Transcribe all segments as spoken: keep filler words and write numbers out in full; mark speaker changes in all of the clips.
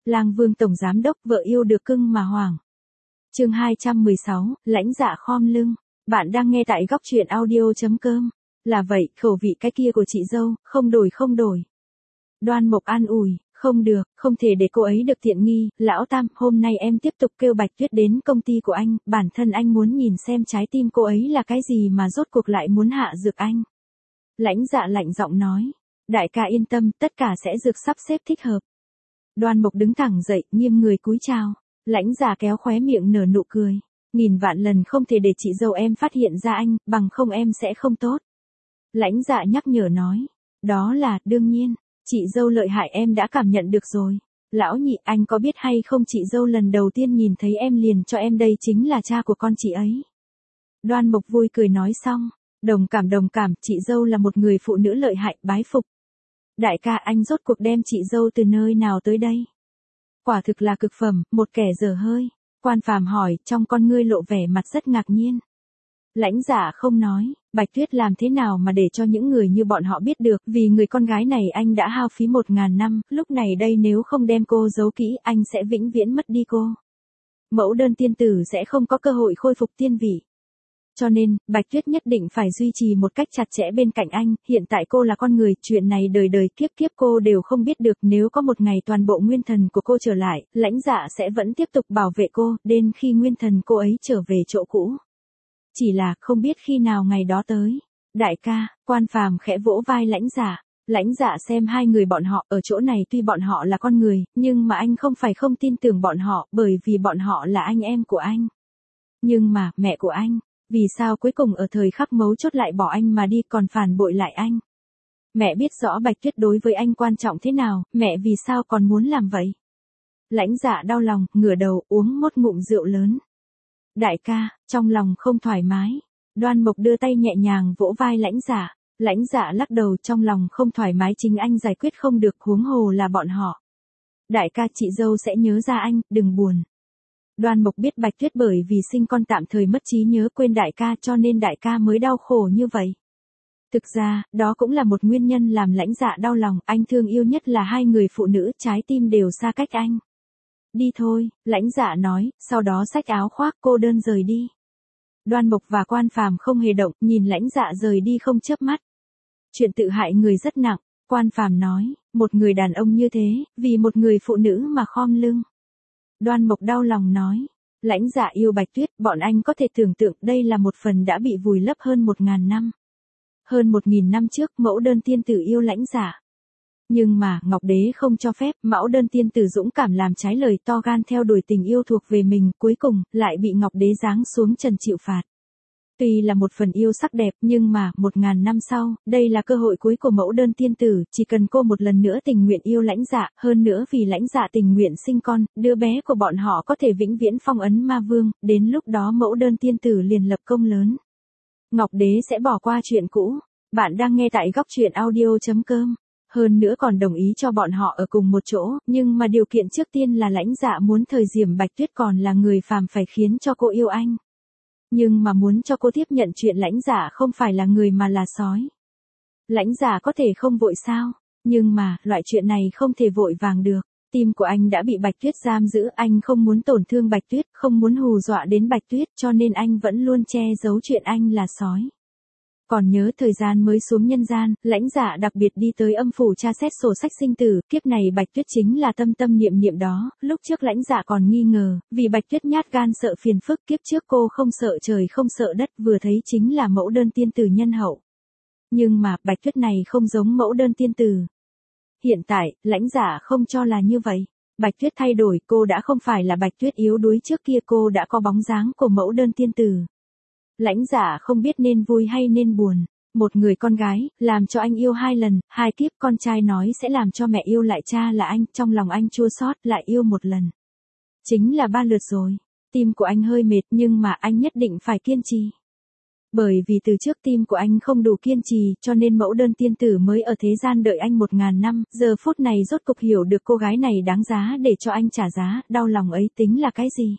Speaker 1: Lang Vương tổng giám đốc vợ yêu được cưng mà hoảng. Chương hai trăm mười sáu, lãnh dạ khom lưng. Bạn đang nghe tại góc truyện audio chấm com. Là vậy, khẩu vị cái kia của chị dâu, không đổi không đổi. Đoan Mộc an ủi, không được, không thể để cô ấy được tiện nghi, lão Tam, hôm nay em tiếp tục kêu Bạch Tuyết đến công ty của anh, bản thân anh muốn nhìn xem trái tim cô ấy là cái gì mà rốt cuộc lại muốn hạ dược anh. Lãnh dạ lạnh giọng nói, đại ca yên tâm, tất cả sẽ dược sắp xếp thích hợp. Đoan Mộc đứng thẳng dậy, nghiêm người cúi chào. Lãnh dạ kéo khóe miệng nở nụ cười. Nghìn vạn lần không thể để chị dâu em phát hiện ra anh, bằng không em sẽ không tốt. Lãnh dạ nhắc nhở nói. Đó là, đương nhiên, chị dâu lợi hại em đã cảm nhận được rồi. Lão Nhị, anh có biết hay không, chị dâu lần đầu tiên nhìn thấy em liền cho em đây chính là cha của con chị ấy. Đoan Mộc vui cười nói xong. Đồng cảm đồng cảm, chị dâu là một người phụ nữ lợi hại, bái phục. Đại ca, anh rốt cuộc đem chị dâu từ nơi nào tới đây? Quả thực là cực phẩm, một kẻ dở hơi. Quan Phàm hỏi, trong con ngươi lộ vẻ mặt rất ngạc nhiên. Lãnh dạ không nói, Bạch Tuyết làm thế nào mà để cho những người như bọn họ biết được, vì người con gái này anh đã hao phí một ngàn năm, lúc này đây nếu không đem cô giấu kỹ, anh sẽ vĩnh viễn mất đi cô. Mẫu đơn tiên tử sẽ không có cơ hội khôi phục tiên vị. Cho nên, Bạch Tuyết nhất định phải duy trì một cách chặt chẽ bên cạnh anh, hiện tại cô là con người, chuyện này đời đời kiếp kiếp cô đều không biết được, nếu có một ngày toàn bộ nguyên thần của cô trở lại, lãnh dạ sẽ vẫn tiếp tục bảo vệ cô, đến khi nguyên thần cô ấy trở về chỗ cũ. Chỉ là, không biết khi nào ngày đó tới. Đại ca, Quan Phàm khẽ vỗ vai lãnh dạ. Lãnh dạ xem hai người bọn họ ở chỗ này tuy bọn họ là con người, nhưng mà anh không phải không tin tưởng bọn họ, bởi vì bọn họ là anh em của anh. Nhưng mà, mẹ của anh. Vì sao cuối cùng ở thời khắc mấu chốt lại bỏ anh mà đi còn phản bội lại anh? Mẹ biết rõ Bạch Tuyết đối với anh quan trọng thế nào, mẹ vì sao còn muốn làm vậy? Lãnh dạ đau lòng, ngửa đầu uống một ngụm rượu lớn. Đại ca, trong lòng không thoải mái. Đoan Mộc đưa tay nhẹ nhàng vỗ vai lãnh dạ. Lãnh dạ lắc đầu, trong lòng không thoải mái chính anh giải quyết không được, huống hồ là bọn họ. Đại ca, chị dâu sẽ nhớ ra anh, đừng buồn. Đoan Mộc biết Bạch Tuyết bởi vì sinh con tạm thời mất trí nhớ quên đại ca cho nên đại ca mới đau khổ như vậy. Thực ra, đó cũng là một nguyên nhân làm lãnh dạ đau lòng, anh thương yêu nhất là hai người phụ nữ, trái tim đều xa cách anh. Đi thôi, lãnh dạ nói, sau đó xách áo khoác cô đơn rời đi. Đoan Mộc và Quan Phàm không hề động, nhìn lãnh dạ rời đi không chớp mắt. Chuyện tự hại người rất nặng, Quan Phàm nói, một người đàn ông như thế, vì một người phụ nữ mà khom lưng. Đoan Mộc đau lòng nói, lãnh dạ yêu Bạch Tuyết, bọn anh có thể tưởng tượng đây là một phần đã bị vùi lấp hơn một ngàn năm. Hơn một nghìn năm trước, mẫu đơn tiên tử yêu lãnh dạ. Nhưng mà, Ngọc Đế không cho phép, mẫu đơn tiên tử dũng cảm làm trái lời, to gan theo đuổi tình yêu thuộc về mình, cuối cùng, lại bị Ngọc Đế giáng xuống trần chịu phạt. Tuy là một phần yêu sắc đẹp, nhưng mà, một ngàn năm sau, đây là cơ hội cuối của mẫu đơn tiên tử, chỉ cần cô một lần nữa tình nguyện yêu lãnh dạ, hơn nữa vì lãnh dạ tình nguyện sinh con, đứa bé của bọn họ có thể vĩnh viễn phong ấn ma vương, đến lúc đó mẫu đơn tiên tử liền lập công lớn. Ngọc Đế sẽ bỏ qua chuyện cũ. Bạn đang nghe tại góc truyện audio chấm com. Hơn nữa còn đồng ý cho bọn họ ở cùng một chỗ, nhưng mà điều kiện trước tiên là lãnh dạ muốn thời điểm Bạch Tuyết còn là người phàm phải khiến cho cô yêu anh. Nhưng mà muốn cho cô tiếp nhận chuyện lãnh dạ không phải là người mà là sói. Lãnh dạ có thể không vội sao, nhưng mà, loại chuyện này không thể vội vàng được. Tim của anh đã bị Bạch Tuyết giam giữ, anh không muốn tổn thương Bạch Tuyết, không muốn hù dọa đến Bạch Tuyết, cho nên anh vẫn luôn che giấu chuyện anh là sói. Còn nhớ thời gian mới xuống nhân gian, lãnh dạ đặc biệt đi tới âm phủ tra xét sổ sách sinh tử, kiếp này Bạch Tuyết chính là tâm tâm niệm niệm đó, lúc trước lãnh dạ còn nghi ngờ, vì Bạch Tuyết nhát gan sợ phiền phức, kiếp trước cô không sợ trời không sợ đất, vừa thấy chính là mẫu đơn tiên tử nhân hậu. Nhưng mà, Bạch Tuyết này không giống mẫu đơn tiên tử. Hiện tại, lãnh dạ không cho là như vậy. Bạch Tuyết thay đổi, cô đã không phải là Bạch Tuyết yếu đuối trước kia, cô đã có bóng dáng của mẫu đơn tiên tử. Lãnh dạ không biết nên vui hay nên buồn. Một người con gái, làm cho anh yêu hai lần, hai kiếp, con trai nói sẽ làm cho mẹ yêu lại cha là anh, trong lòng anh chua xót, lại yêu một lần. Chính là ba lượt rồi. Tim của anh hơi mệt nhưng mà anh nhất định phải kiên trì. Bởi vì từ trước tim của anh không đủ kiên trì, cho nên mẫu đơn tiên tử mới ở thế gian đợi anh một ngàn năm, giờ phút này rốt cục hiểu được cô gái này đáng giá để cho anh trả giá, đau lòng ấy tính là cái gì.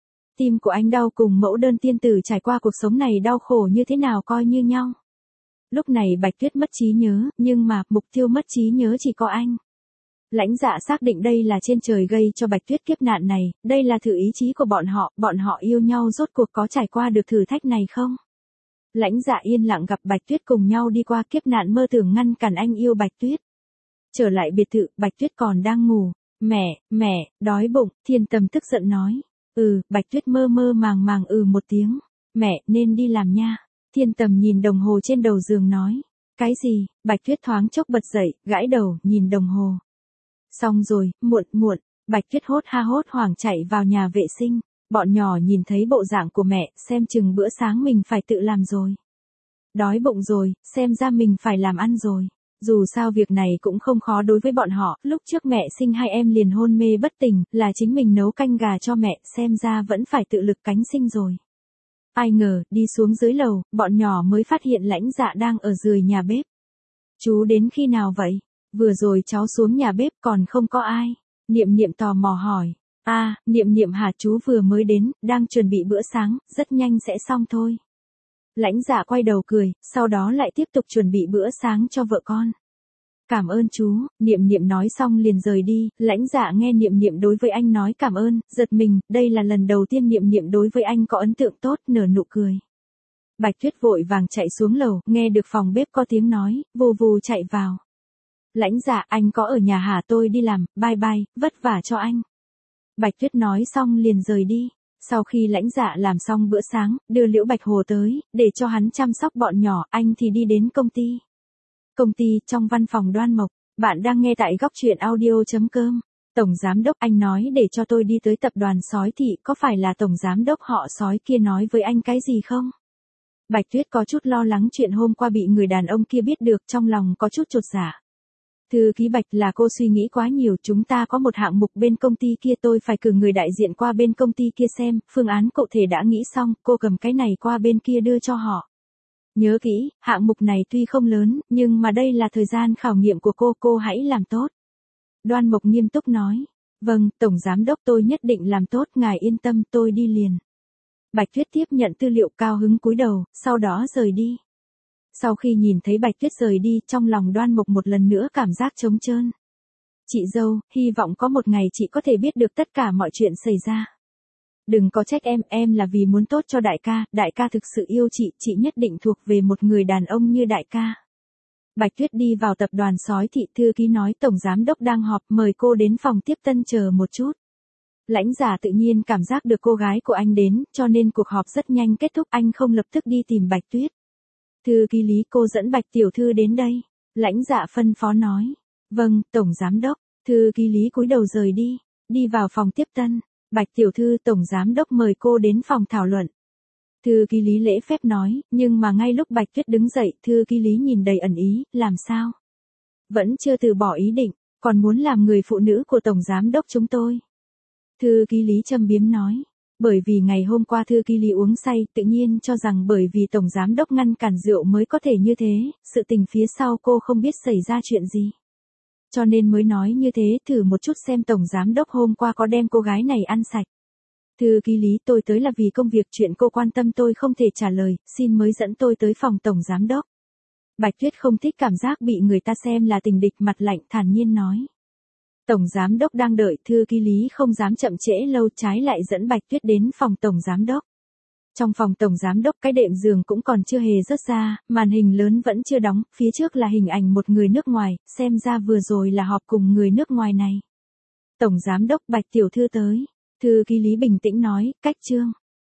Speaker 1: Tim của anh đau cùng mẫu đơn tiên tử trải qua cuộc sống này đau khổ như thế nào coi như nhau. Lúc này Bạch Tuyết mất trí nhớ, nhưng mà, mục tiêu mất trí nhớ chỉ có anh. Lãnh Dạ xác định đây là trên trời gây cho Bạch Tuyết kiếp nạn này, đây là thử ý chí của bọn họ, bọn họ yêu nhau rốt cuộc có trải qua được thử thách này không? Lãnh Dạ yên lặng gặp Bạch Tuyết cùng nhau đi qua kiếp nạn mơ tưởng ngăn cản anh yêu Bạch Tuyết. Trở lại biệt thự, Bạch Tuyết còn đang ngủ. Mẹ, mẹ, đói bụng, Thiên Tầm tức giận nói. Ừ, Bạch Tuyết mơ mơ màng màng ừ một tiếng. Mẹ, nên đi làm nha. Thiên Tầm nhìn đồng hồ trên đầu giường nói. Cái gì? Bạch Tuyết thoáng chốc bật dậy, gãi đầu, nhìn đồng hồ. Xong rồi, muộn, muộn. Bạch Tuyết hốt ha hốt hoảng chạy vào nhà vệ sinh. Bọn nhỏ nhìn thấy bộ dạng của mẹ, xem chừng bữa sáng mình phải tự làm rồi. Đói bụng rồi, xem ra mình phải làm ăn rồi. Dù sao việc này cũng không khó đối với bọn họ, lúc trước mẹ sinh hai em liền hôn mê bất tỉnh, là chính mình nấu canh gà cho mẹ, xem ra vẫn phải tự lực cánh sinh rồi. Ai ngờ, đi xuống dưới lầu, bọn nhỏ mới phát hiện Lãnh Dạ đang ở dưới nhà bếp. Chú đến khi nào vậy? Vừa rồi cháu xuống nhà bếp còn không có ai. Niệm Niệm tò mò hỏi. À, Niệm Niệm hả, chú vừa mới đến, đang chuẩn bị bữa sáng, rất nhanh sẽ xong thôi. Lãnh Dạ quay đầu cười, sau đó lại tiếp tục chuẩn bị bữa sáng cho vợ con. Cảm ơn chú, Niệm Niệm nói xong liền rời đi, Lãnh Dạ nghe Niệm Niệm đối với anh nói cảm ơn, giật mình, đây là lần đầu tiên Niệm Niệm đối với anh có ấn tượng tốt, nở nụ cười. Bạch Tuyết vội vàng chạy xuống lầu, nghe được phòng bếp có tiếng nói, vù vù chạy vào. Lãnh Dạ, anh có ở nhà hả, tôi đi làm, bye bye, vất vả cho anh. Bạch Tuyết nói xong liền rời đi. Sau khi Lãnh Dạ làm xong bữa sáng, đưa Liễu Bạch Hồ tới, để cho hắn chăm sóc bọn nhỏ, anh thì đi đến công ty. Công ty, trong văn phòng Đoan Mộc, bạn đang nghe tại góc truyện audio chấm com. Tổng Giám Đốc, anh nói để cho tôi đi tới tập đoàn Sói Thị, có phải là Tổng Giám Đốc họ Sói kia nói với anh cái gì không? Bạch Tuyết có chút lo lắng chuyện hôm qua bị người đàn ông kia biết được, trong lòng có chút chột dạ. Thư ký Bạch, là cô suy nghĩ quá nhiều, chúng ta có một hạng mục bên công ty kia, tôi phải cử người đại diện qua bên công ty kia xem, phương án cụ thể đã nghĩ xong, cô cầm cái này qua bên kia đưa cho họ. Nhớ kỹ, hạng mục này tuy không lớn, nhưng mà đây là thời gian khảo nghiệm của cô, cô hãy làm tốt. Đoan Mộc nghiêm túc nói. Vâng, Tổng Giám Đốc, tôi nhất định làm tốt, ngài yên tâm, tôi đi liền. Bạch Tuyết tiếp nhận tư liệu, cao hứng cúi đầu, sau đó rời đi. Sau khi nhìn thấy Bạch Tuyết rời đi, trong lòng Đoan Mộc một lần nữa cảm giác trống trơn. Chị dâu, hy vọng có một ngày chị có thể biết được tất cả mọi chuyện xảy ra. Đừng có trách em, em là vì muốn tốt cho đại ca, đại ca thực sự yêu chị, chị nhất định thuộc về một người đàn ông như đại ca. Bạch Tuyết đi vào tập đoàn Sói Thị, thư ký nói Tổng Giám Đốc đang họp, mời cô đến phòng tiếp tân chờ một chút. Lãnh Dạ tự nhiên cảm giác được cô gái của anh đến, cho nên cuộc họp rất nhanh kết thúc, anh không lập tức đi tìm Bạch Tuyết. Thư ký Lý, cô dẫn Bạch tiểu thư đến đây. Lãnh Dạ phân phó nói. Vâng, Tổng Giám Đốc. Thư ký Lý cúi đầu rời đi. Đi vào phòng tiếp tân. Bạch tiểu thư, Tổng Giám Đốc mời cô đến phòng thảo luận. Thư ký Lý lễ phép nói, nhưng mà ngay lúc Bạch Tuyết đứng dậy, thư ký Lý nhìn đầy ẩn ý, làm sao? Vẫn chưa từ bỏ ý định, còn muốn làm người phụ nữ của Tổng Giám Đốc chúng tôi. Thư ký Lý châm biếm nói. Bởi vì ngày hôm qua thư ký Lý uống say, tự nhiên cho rằng bởi vì Tổng Giám Đốc ngăn cản rượu mới có thể như thế, sự tình phía sau cô không biết xảy ra chuyện gì. Cho nên mới nói như thế, thử một chút xem Tổng Giám Đốc hôm qua có đem cô gái này ăn sạch. Thư ký Lý, tôi tới là vì công việc, chuyện cô quan tâm tôi không thể trả lời, xin mới dẫn tôi tới phòng Tổng Giám Đốc. Bạch Tuyết không thích cảm giác bị người ta xem là tình địch, mặt lạnh thản nhiên nói. Tổng Giám Đốc đang đợi, thư ký Lý không dám chậm trễ lâu, trái lại dẫn Bạch Tuyết đến phòng Tổng Giám Đốc. Trong phòng Tổng Giám Đốc, cái đệm giường cũng còn chưa hề rớt ra, màn hình lớn vẫn chưa đóng, phía trước là hình ảnh một người nước ngoài, xem ra vừa rồi là họp cùng người nước ngoài này. Tổng Giám Đốc, Bạch tiểu thư tới. Thư ký Lý bình tĩnh nói, cách chương.